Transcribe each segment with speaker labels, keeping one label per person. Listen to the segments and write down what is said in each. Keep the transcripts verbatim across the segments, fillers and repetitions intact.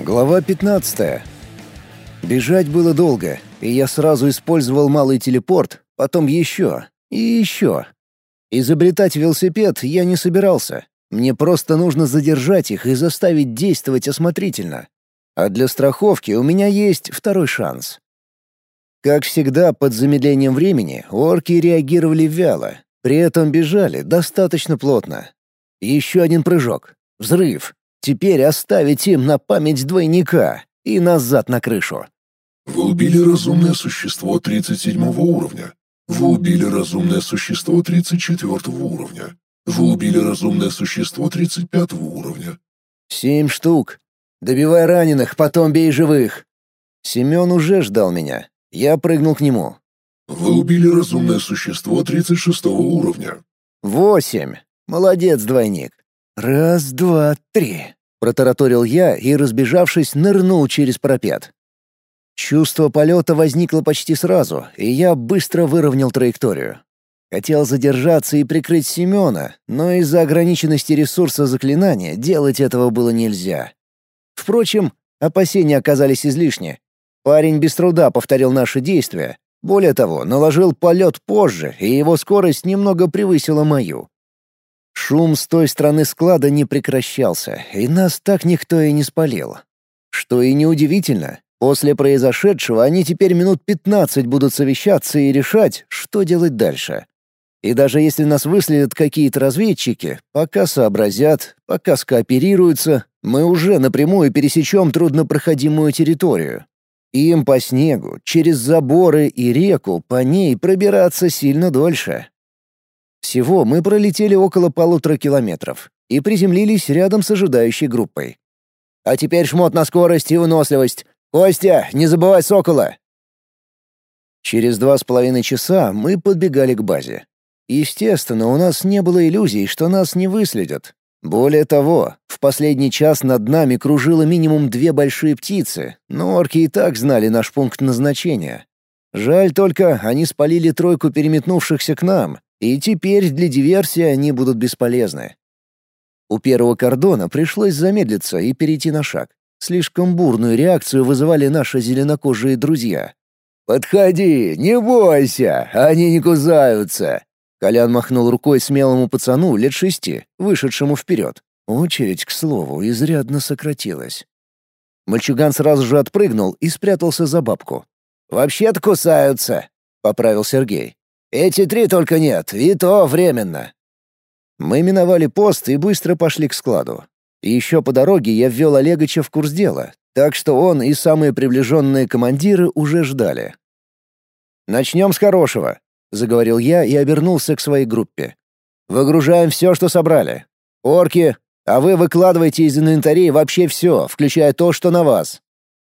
Speaker 1: Глава пятнадцатая. Бежать было долго, и я сразу использовал малый телепорт, потом еще и еще. Изобретать велосипед я не собирался. Мне просто нужно задержать их и заставить действовать осмотрительно. А для страховки у меня есть второй шанс. Как всегда, под замедлением времени орки реагировали вяло, при этом бежали достаточно плотно. Еще один прыжок. Взрыв. Теперь оставить им на память двойника и назад на крышу.
Speaker 2: Вы убили разумное существо тридцать седьмого уровня. Вы убили разумное существо тридцать четвертого уровня. Вы убили разумное существо тридцать пятого уровня.
Speaker 1: Семь штук. Добивай раненых, потом бей живых. Семен уже ждал меня. Я прыгнул к нему.
Speaker 2: Вы убили разумное существо тридцать шестого уровня.
Speaker 1: Восемь. Молодец, двойник. Раз, два, три. Протараторил я и, разбежавшись, нырнул через парапет. Чувство полета возникло почти сразу, и я быстро выровнял траекторию. Хотел задержаться и прикрыть Семена, но из-за ограниченности ресурса заклинания делать этого было нельзя. Впрочем, опасения оказались излишни. Парень без труда повторил наши действия. Более того, наложил полет позже, и его скорость немного превысила мою. Шум с той стороны склада не прекращался, и нас так никто и не спалил. Что и неудивительно, после произошедшего они теперь минут пятнадцать будут совещаться и решать, что делать дальше. И даже если нас выследят какие-то разведчики, пока сообразят, пока скооперируются, мы уже напрямую пересечем труднопроходимую территорию. Им по снегу, через заборы и реку по ней пробираться сильно дольше. Всего мы пролетели около полутора километров и приземлились рядом с ожидающей группой. А теперь шмот на скорость и выносливость. Костя, не забывай сокола. Через два с половиной часа мы подбегали к базе. Естественно, у нас не было иллюзий, что нас не выследят. Более того, в последний час над нами кружило минимум две большие птицы, но орки и так знали наш пункт назначения. Жаль только, они спалили тройку переметнувшихся к нам, и теперь для диверсии они будут бесполезны. У первого кордона пришлось замедлиться и перейти на шаг. Слишком бурную реакцию вызывали наши зеленокожие друзья. «Подходи, не бойся, они не кусаются!» Колян махнул рукой смелому пацану лет шести, вышедшему вперед. Очередь, к слову, изрядно сократилась. Мальчуган сразу же отпрыгнул и спрятался за бабку. «Вообще-то кусаются», — поправил Сергей. «Эти три только нет, и то временно». Мы миновали пост и быстро пошли к складу. Еще по дороге я ввел Олегыча в курс дела, так что он и самые приближенные командиры уже ждали. «Начнем с хорошего», — заговорил я и обернулся к своей группе. «Выгружаем все, что собрали. Орки, а вы выкладывайте из инвентарей вообще все, включая то, что на вас».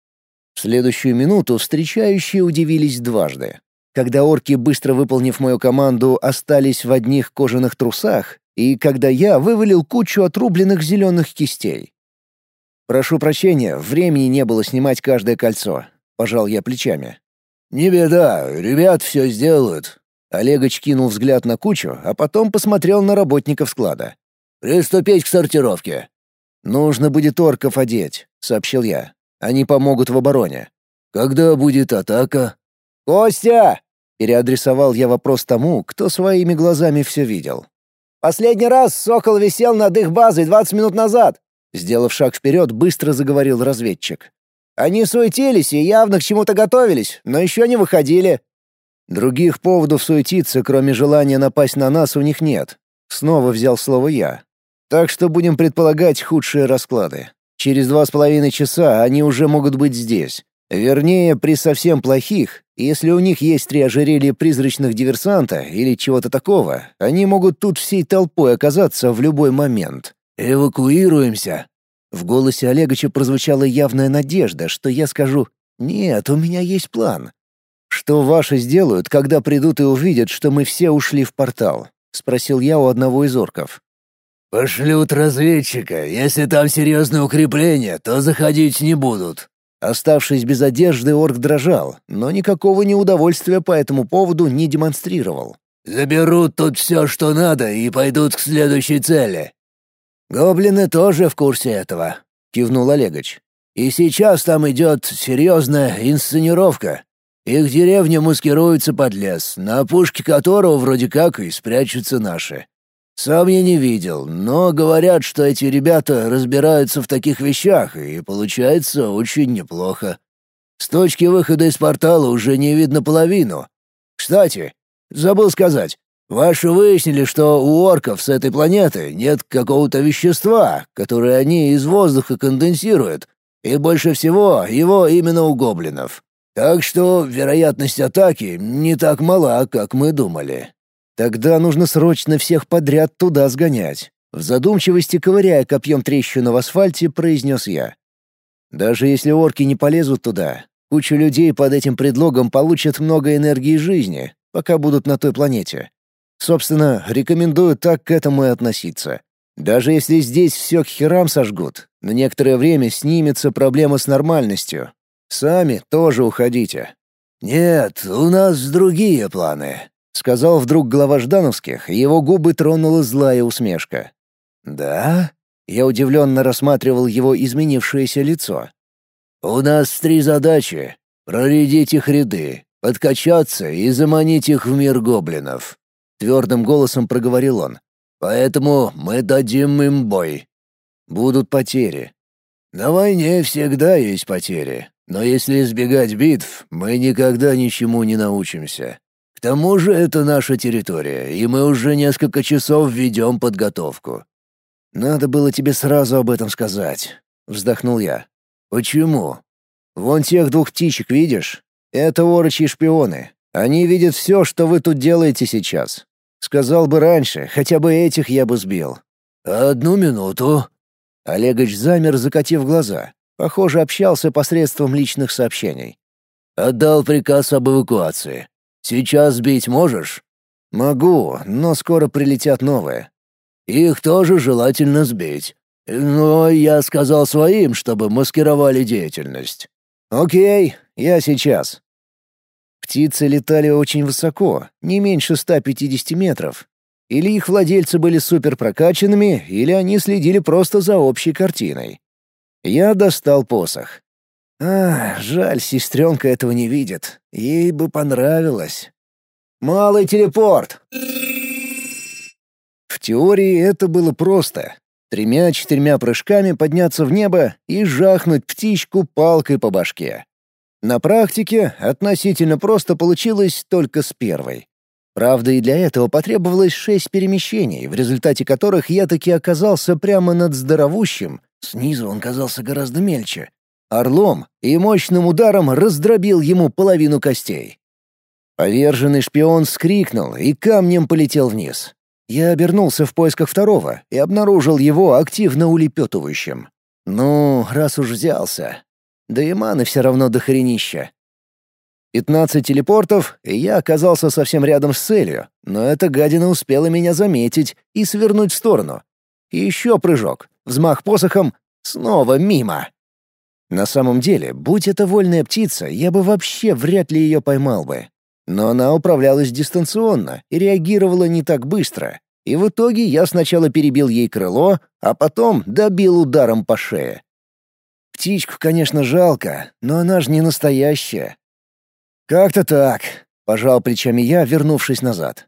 Speaker 1: В следующую минуту встречающие удивились дважды. Когда орки, быстро выполнив мою команду, остались в одних кожаных трусах, и когда я вывалил кучу отрубленных зеленых кистей. «Прошу прощения, времени не было снимать каждое кольцо», — пожал я плечами. «Не беда, ребят все сделают». Олегович кинул взгляд на кучу, а потом посмотрел на работников склада. «Приступить к сортировке». «Нужно будет орков одеть», — сообщил я. «Они помогут в обороне». «Когда будет атака?» «Костя!» — переадресовал я вопрос тому, кто своими глазами все видел. «Последний раз «Сокол» висел над их базой двадцать минут назад!» Сделав шаг вперед, быстро заговорил разведчик. «Они суетились и явно к чему-то готовились, но еще не выходили». «Других поводов суетиться, кроме желания напасть на нас, у них нет». Снова взял слово я. «Так что будем предполагать худшие расклады. Через два с половиной часа они уже могут быть здесь. Вернее, при совсем плохих, если у них есть три ожерелья призрачных диверсанта или чего-то такого, они могут тут всей толпой оказаться в любой момент. Эвакуируемся». В голосе Олегыча прозвучала явная надежда, что я скажу «Нет, у меня есть план». «Что ваши сделают, когда придут и увидят, что мы все ушли в портал?» — спросил я у одного из орков.
Speaker 3: «Пошлют разведчика. Если там серьезное укрепление, то заходить не будут».
Speaker 1: Оставшись без одежды, орк дрожал, но никакого неудовольствия по этому поводу не демонстрировал.
Speaker 3: «Заберут тут все, что надо, и пойдут к следующей цели».
Speaker 1: «Гоблины тоже в курсе этого», — кивнул Олегович.
Speaker 3: И сейчас там идет серьезная инсценировка. Их деревня маскируется под лес, на опушке которого вроде как и спрячутся наши. Сам я не видел, но говорят, что эти ребята разбираются в таких вещах, и получается очень неплохо. С точки выхода из портала уже не видно половину. Кстати, забыл сказать, ваши выяснили, что у орков с этой планеты нет какого-то вещества, которое они из воздуха конденсируют, и больше всего его именно у гоблинов. Так что вероятность атаки не так мала, как мы думали.
Speaker 1: Тогда нужно срочно всех подряд туда сгонять. В задумчивости, ковыряя копьем трещину в асфальте, произнес я. Даже если орки не полезут туда, куча людей под этим предлогом получат много энергии жизни, пока будут на той планете. Собственно, рекомендую так к этому и относиться. Даже если здесь все к херам сожгут, на некоторое время снимется проблема с нормальностью. Сами тоже уходите.
Speaker 3: «Нет, у нас другие планы»,
Speaker 1: — сказал вдруг глава Ждановских, и его губы тронула злая усмешка.
Speaker 3: «Да?»
Speaker 1: — я удивленно рассматривал его изменившееся лицо.
Speaker 3: «У нас три задачи — проредить их ряды, подкачаться и заманить их в мир гоблинов», — твердым голосом проговорил он. «Поэтому мы дадим им бой.
Speaker 1: Будут потери.
Speaker 3: На войне всегда есть потери, но если избегать битв, мы никогда ничему не научимся. К тому же это наша территория, и мы уже несколько часов ведем подготовку».
Speaker 1: «Надо было тебе сразу об этом сказать», — вздохнул я.
Speaker 3: «Почему?»
Speaker 1: «Вон тех двух птичек видишь? Это орочьи шпионы. Они видят все, что вы тут делаете сейчас. Сказал бы раньше, хотя бы этих я бы сбил».
Speaker 3: «Одну минуту».
Speaker 1: Олегович замер, закатив глаза. Похоже, общался посредством личных сообщений.
Speaker 3: «Отдал приказ об эвакуации. Сейчас сбить можешь?»
Speaker 1: «Могу, но скоро прилетят новые».
Speaker 3: «Их тоже желательно сбить. Но я сказал своим, чтобы маскировали деятельность».
Speaker 1: «Окей, я сейчас». Птицы летали очень высоко, не меньше ста пятидесяти метров. Или их владельцы были суперпрокачанными, или они следили просто за общей картиной. Я достал посох. А, жаль, сестренка этого не видит. Ей бы понравилось. «Малый телепорт!» В теории это было просто. Тремя-четырьмя прыжками подняться в небо и жахнуть птичку палкой по башке. На практике относительно просто получилось только с первой. Правда, и для этого потребовалось шесть перемещений, в результате которых я таки оказался прямо над здоровущим, снизу он казался гораздо мельче, орлом и мощным ударом раздробил ему половину костей. Поверженный шпион вскрикнул и камнем полетел вниз. Я обернулся в поисках второго и обнаружил его активно улепетывающим. Ну, раз уж взялся. Да и маны все равно дохренища. Пятнадцать телепортов, и я оказался совсем рядом с целью, но эта гадина успела меня заметить и свернуть в сторону. И еще прыжок, взмах посохом, снова мимо. На самом деле, будь это вольная птица, я бы вообще вряд ли ее поймал бы. Но она управлялась дистанционно и реагировала не так быстро. И в итоге я сначала перебил ей крыло, а потом добил ударом по шее. Птичку, конечно, жалко, но она же не настоящая. «Как-то так», — пожал плечами я, вернувшись назад.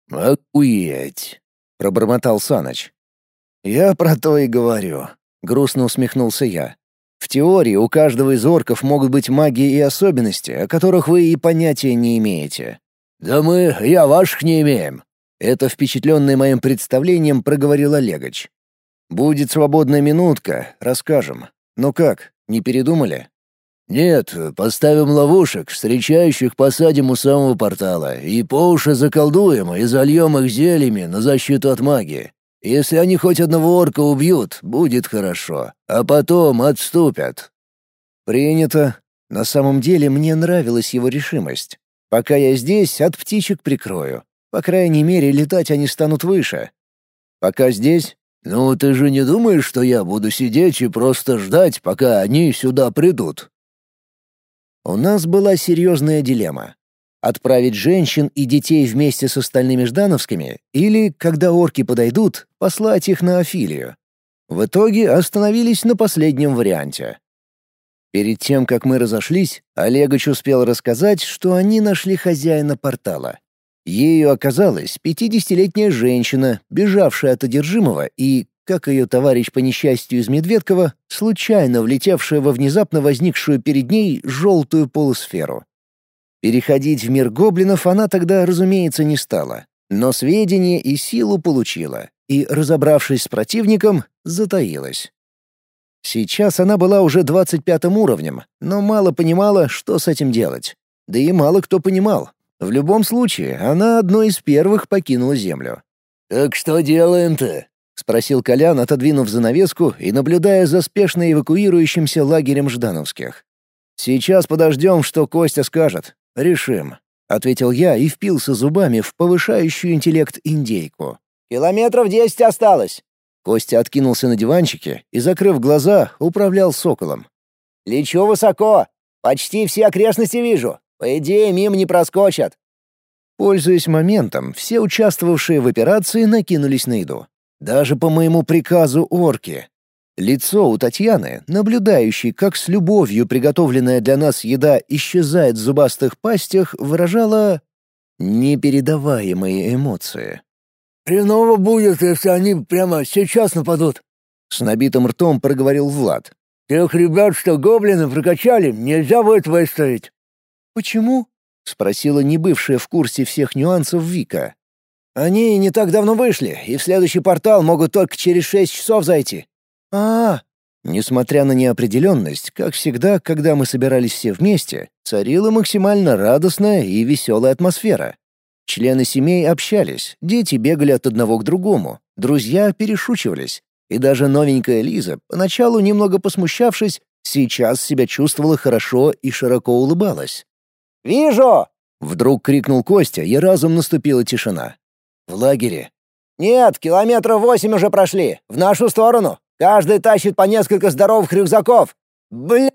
Speaker 3: «Охуеть», —
Speaker 1: пробормотал Саныч. «Я про то и говорю», — грустно усмехнулся я. «В теории у каждого из орков могут быть магии и особенности, о которых вы и понятия не имеете».
Speaker 3: «Да мы и о ваших не имеем»,
Speaker 1: — это впечатленный моим представлением проговорил Олегович. «Будет свободная минутка, расскажем. Ну как, не передумали?»
Speaker 3: «Нет, поставим ловушек, встречающих посадим у самого портала, и по уши заколдуем и зальем их зельями на защиту от магии. Если они хоть одного орка убьют, будет хорошо, а потом отступят».
Speaker 1: «Принято. На самом деле мне нравилась его решимость. Пока я здесь, от птичек прикрою. По крайней мере, летать они станут выше. Пока здесь...»
Speaker 3: «Ну, ты же не думаешь, что я буду сидеть и просто ждать, пока они сюда придут?»
Speaker 1: У нас была серьезная дилемма. Отправить женщин и детей вместе с остальными ждановскими или, когда орки подойдут, послать их на Афилию. В итоге остановились на последнем варианте. Перед тем, как мы разошлись, Олегович успел рассказать, что они нашли хозяина портала. Ею оказалась пятидесятилетняя женщина, бежавшая от одержимого и, как ее товарищ по несчастью из Медведкова, случайно влетевшая во внезапно возникшую перед ней желтую полусферу. Переходить в мир гоблинов она тогда, разумеется, не стала, но сведения и силу получила, и, разобравшись с противником, затаилась. Сейчас она была уже двадцать пятым уровнем, но мало понимала, что с этим делать. Да и мало кто понимал. В любом случае, она одной из первых покинула Землю.
Speaker 3: «Так что делаем-то?»
Speaker 1: — спросил Колян, отодвинув занавеску и наблюдая за спешно эвакуирующимся лагерем ждановских. «Сейчас подождем, что Костя скажет. Решим», — ответил я и впился зубами в повышающую интеллект индейку.
Speaker 3: «Километров десять осталось».
Speaker 1: Костя откинулся на диванчике и, закрыв глаза, управлял соколом.
Speaker 3: «Лечу высоко. Почти все окрестности вижу. По идее, мимо не проскочат».
Speaker 1: Пользуясь моментом, все участвовавшие в операции накинулись на еду. Даже по моему приказу орки. Лицо у Татьяны, наблюдающей, как с любовью приготовленная для нас еда исчезает в зубастых пастях, выражало непередаваемые эмоции.
Speaker 3: «Хреново будет, если они прямо сейчас нападут»,
Speaker 1: — с набитым ртом проговорил Влад.
Speaker 3: «Тех ребят, что гоблины прокачали, нельзя будет выставить».
Speaker 1: «Почему?» — спросила небывшая в курсе всех нюансов Вика.
Speaker 3: «Они не так давно вышли, и в следующий портал могут только через шесть часов зайти».
Speaker 1: А-а-а! Несмотря на неопределенность, как всегда, когда мы собирались все вместе, царила максимально радостная и веселая атмосфера. Члены семей общались, дети бегали от одного к другому, друзья перешучивались, и даже новенькая Лиза, поначалу немного посмущавшись, сейчас себя чувствовала хорошо и широко улыбалась.
Speaker 3: «Вижу!»
Speaker 1: — вдруг крикнул Костя, и разом наступила тишина. «В лагере?»
Speaker 3: «Нет, километров восемь уже прошли. В нашу сторону. Каждый тащит по несколько здоровых рюкзаков. Бля...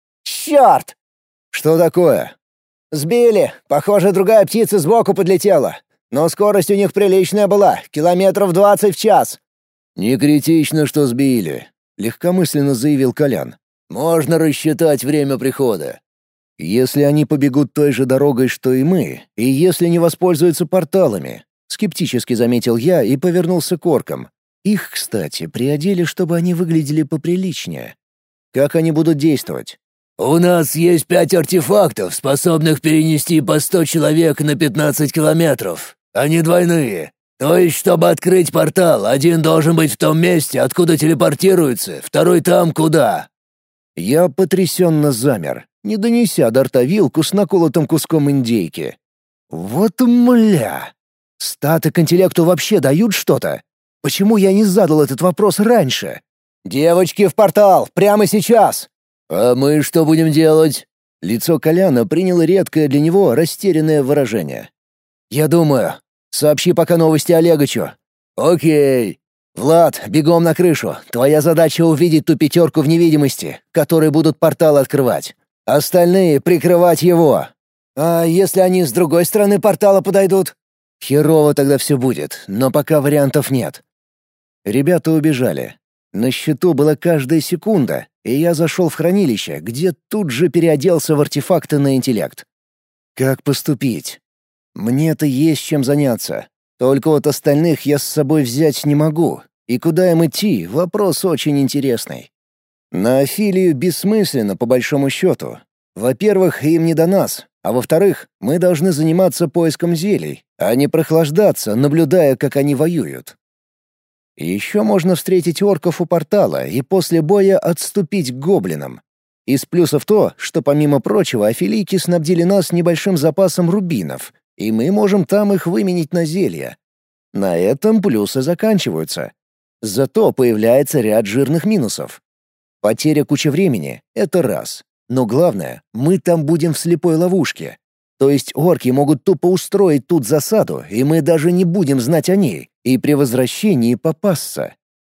Speaker 3: Черт!»
Speaker 1: «Что такое?»
Speaker 3: «Сбили. Похоже, другая птица сбоку подлетела. Но скорость у них приличная была. Километров двадцать в час».
Speaker 1: «Не критично, что сбили», — легкомысленно заявил Колян.
Speaker 3: «Можно рассчитать время прихода».
Speaker 1: «Если они побегут той же дорогой, что и мы, и если не воспользуются порталами», — скептически заметил я и повернулся к оркам. Их, кстати, приодели, чтобы они выглядели поприличнее. «Как они будут действовать?»
Speaker 3: «У нас есть пять артефактов, способных перенести по сто человек на пятнадцать километров. Они двойные. То есть, чтобы открыть портал, один должен быть в том месте, откуда телепортируется, второй там, куда».
Speaker 1: Я потрясенно замер, не донеся до рта вилку с наколотым куском индейки. «Вот мля! Статы к интеллекту вообще дают что-то? Почему я не задал этот вопрос раньше?»
Speaker 3: «Девочки в портал! Прямо сейчас!»
Speaker 1: «А мы что будем делать?» Лицо Коляна приняло редкое для него растерянное выражение. «Я думаю. Сообщи пока новости Олеговичу». «Окей. Влад, бегом на крышу. Твоя задача увидеть ту пятерку в невидимости, которые будут портал открывать. Остальные — прикрывать его».
Speaker 3: «А если они с другой стороны портала подойдут?»
Speaker 1: «Херово тогда все будет, но пока вариантов нет». Ребята убежали. На счету была каждая секунда, и я зашел в хранилище, где тут же переоделся в артефакты на интеллект. Как поступить? Мне-то есть чем заняться. Только вот остальных я с собой взять не могу. И куда им идти — вопрос очень интересный. На Афилию бессмысленно, по большому счету. Во-первых, им не до нас, а во-вторых, мы должны заниматься поиском зелий, а не прохлаждаться, наблюдая, как они воюют. Еще можно встретить орков у портала и после боя отступить к гоблинам. Из плюсов то, что помимо прочего афилийки снабдили нас небольшим запасом рубинов, и мы можем там их выменить на зелья. На этом плюсы заканчиваются. Зато появляется ряд жирных минусов. Потеря кучи времени — это раз. Но главное, мы там будем в слепой ловушке. То есть орки могут тупо устроить тут засаду, и мы даже не будем знать о ней, и при возвращении попасться.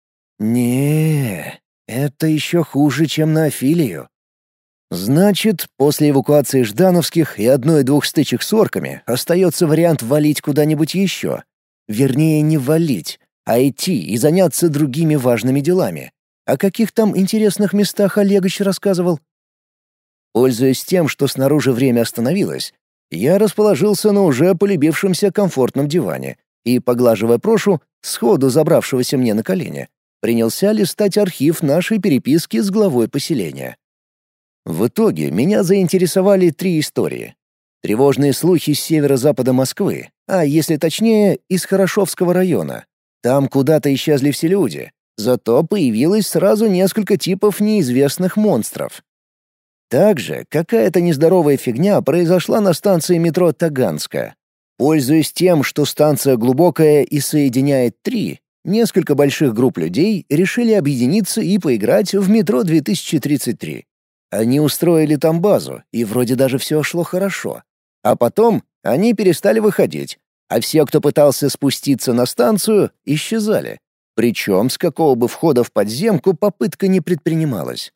Speaker 1: Не, это еще хуже, чем на Афилию. Значит, после эвакуации ждановских и одной-двух стычек с орками остается вариант валить куда-нибудь еще. Вернее, не валить, а идти и заняться другими важными делами. О каких там интересных местах Олегович рассказывал? Пользуясь тем, что снаружи время остановилось, я расположился на уже полюбившемся комфортном диване и, поглаживая Прошу, сходу забравшегося мне на колени, принялся листать архив нашей переписки с главой поселения. В итоге меня заинтересовали три истории. Тревожные слухи с северо-запада Москвы, а если точнее, из Хорошевского района. Там куда-то исчезли все люди, зато появилось сразу несколько типов неизвестных монстров. Также какая-то нездоровая фигня произошла на станции метро Таганская. Пользуясь тем, что станция глубокая и соединяет три, несколько больших групп людей решили объединиться и поиграть в метро две тысячи тридцать три. Они устроили там базу, и вроде даже все шло хорошо. А потом они перестали выходить, а все, кто пытался спуститься на станцию, исчезали. Причем с какого бы входа в подземку попытка не предпринималась.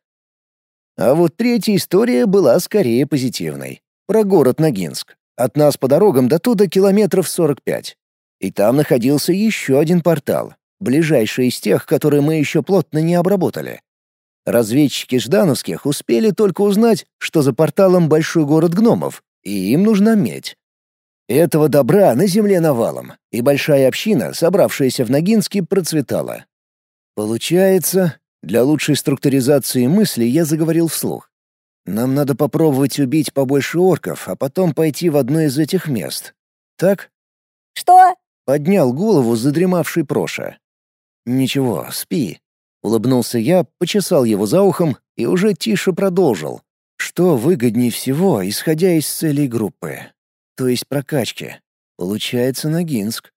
Speaker 1: А вот третья история была скорее позитивной. Про город Ногинск. От нас по дорогам до туда километров сорок пять. И там находился еще один портал, ближайший из тех, которые мы еще плотно не обработали. Разведчики ждановских успели только узнать, что за порталом большой город гномов, и им нужна медь. Этого добра на земле навалом, и большая община, собравшаяся в Ногинске, процветала. Получается, для лучшей структуризации мысли я заговорил вслух. Нам надо попробовать убить побольше орков, а потом пойти в одно из этих мест. Так?
Speaker 4: Что?
Speaker 1: Поднял голову задремавший Проша. Ничего, спи. Улыбнулся я, почесал его за ухом и уже тише продолжил. Что выгоднее всего, исходя из целей группы? То есть прокачки. Получается Ногинск.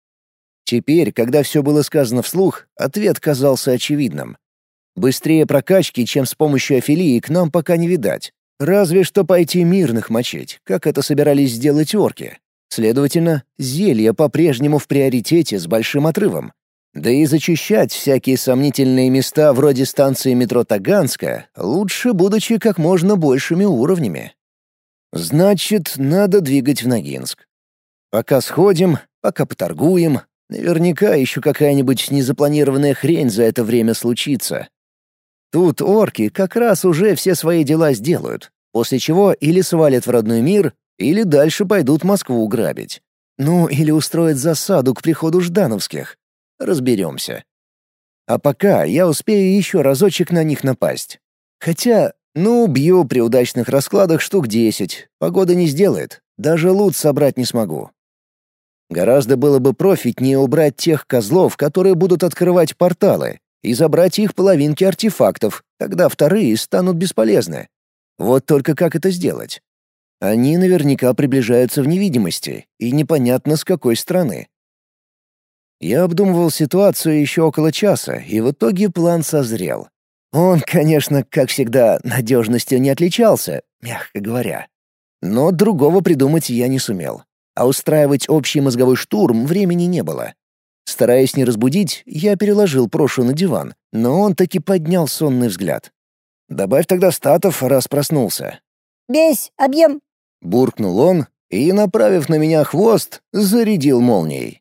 Speaker 1: Теперь, когда все было сказано вслух, ответ казался очевидным. Быстрее прокачки, чем с помощью афилии, к нам пока не видать. Разве что пойти мирных мочить, как это собирались сделать орки. Следовательно, зелья по-прежнему в приоритете с большим отрывом. Да и зачищать всякие сомнительные места вроде станции метро Таганская лучше, будучи как можно большими уровнями. Значит, надо двигать в Ногинск. Пока сходим, пока поторгуем, наверняка еще какая-нибудь незапланированная хрень за это время случится. Тут орки как раз уже все свои дела сделают, после чего или свалят в родной мир, или дальше пойдут Москву грабить. Ну, или устроят засаду к приходу ждановских. Разберемся. А пока я успею еще разочек на них напасть. Хотя, ну, бью при удачных раскладах штук десять. Погода не сделает. Даже лут собрать не смогу. Гораздо было бы профитнее убрать тех козлов, которые будут открывать порталы, и забрать их половинки артефактов, тогда вторые станут бесполезны. Вот только как это сделать? Они наверняка приближаются в невидимости, и непонятно с какой стороны. Я обдумывал ситуацию еще около часа, и в итоге план созрел. Он, конечно, как всегда, надежностью не отличался, мягко говоря. Но другого придумать я не сумел. А устраивать общий мозговой штурм времени не было. Стараясь не разбудить, я переложил Прошу на диван, но он таки поднял сонный взгляд. «Добавь тогда статов, раз проснулся».
Speaker 4: Весь объем.
Speaker 1: Буркнул он и, направив на меня хвост, зарядил молнией.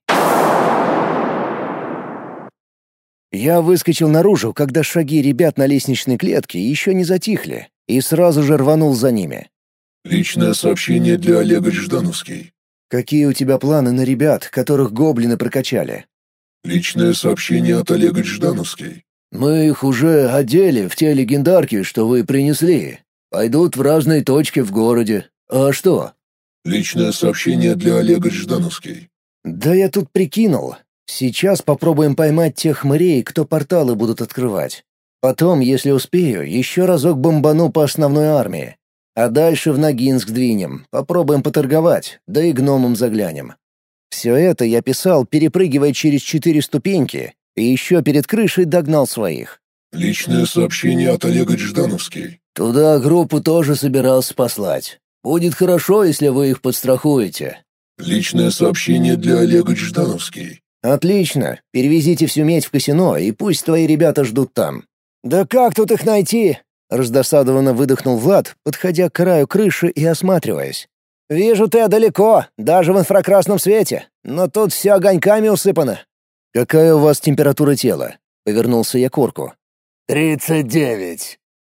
Speaker 1: Я выскочил наружу, когда шаги ребят на лестничной клетке еще не затихли, и сразу же рванул за ними.
Speaker 2: Личное сообщение для Олега Ждановский.
Speaker 1: «Какие у тебя планы на ребят, которых гоблины прокачали?»
Speaker 2: Личное сообщение от Олега Ждановский.
Speaker 3: «Мы их уже одели в те легендарки, что вы принесли. Пойдут в разные точки в городе. А что?»
Speaker 2: Личное сообщение для Олега Ждановский.
Speaker 1: «Да я тут прикинул. Сейчас попробуем поймать тех хмырей, кто порталы будут открывать. Потом, если успею, еще разок бомбану по основной армии. А дальше в Ногинск двинем, попробуем поторговать, да и гномам заглянем». Все это я писал, перепрыгивая через четыре ступеньки, и еще перед крышей догнал своих.
Speaker 2: Личное сообщение от Олега Ждановский.
Speaker 3: «Туда группу тоже собирался послать. Будет хорошо, если вы их подстрахуете».
Speaker 2: Личное сообщение для Олега Ждановский.
Speaker 1: «Отлично. Перевезите всю медь в казино, и пусть твои ребята ждут там». «Да как тут их найти?» — раздосадованно выдохнул Влад, подходя к краю крыши и осматриваясь. «Вижу, ты далеко, даже в инфракрасном свете, но тут все огоньками усыпано». «Какая у вас температура тела?» — повернулся я к орку.
Speaker 3: «Тридцать девять».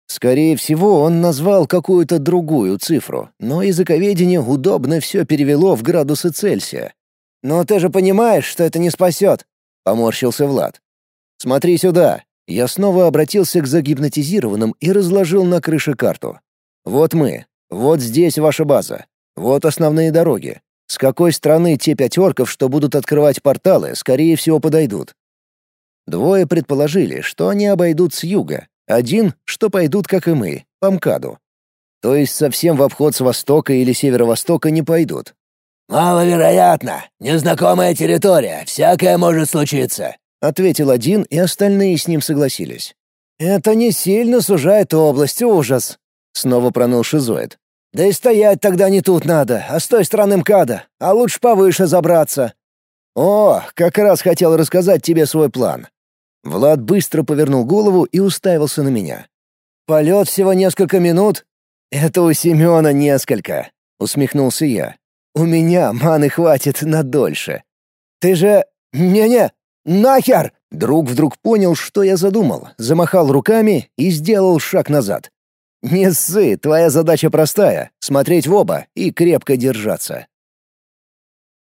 Speaker 1: Скорее всего, он назвал какую-то другую цифру, но языковедение удобно все перевело в градусы Цельсия.
Speaker 3: «Но ты же понимаешь, что это не спасет», — поморщился Влад.
Speaker 1: «Смотри сюда». Я снова обратился к загипнотизированным и разложил на крыше карту. «Вот мы. Вот здесь ваша база. Вот основные дороги. С какой стороны те пять орков, что будут открывать порталы, скорее всего, подойдут?» Двое предположили, что они обойдут с юга. Один, что пойдут, как и мы, по МКАДу. То есть совсем в обход с востока или северо-востока не пойдут.
Speaker 3: «Маловероятно. Незнакомая территория. Всякое может случиться»,
Speaker 1: — ответил один, и остальные с ним согласились.
Speaker 3: «Это не сильно сужает область, ужас», — снова проныл шизоид. «Да и стоять тогда не тут надо, а с той стороны МКАДа, а лучше повыше забраться».
Speaker 1: «О, как раз хотел рассказать тебе свой план». Влад быстро повернул голову и уставился на меня.
Speaker 3: «Полет всего несколько минут?»
Speaker 1: «Это у Семена несколько», — усмехнулся я. «У меня маны хватит на дольше».
Speaker 3: «Ты же... Не-не, нахер!»
Speaker 1: Друг вдруг понял, что я задумал, замахал руками и сделал шаг назад. «Не ссы, твоя задача простая — смотреть в оба и крепко держаться».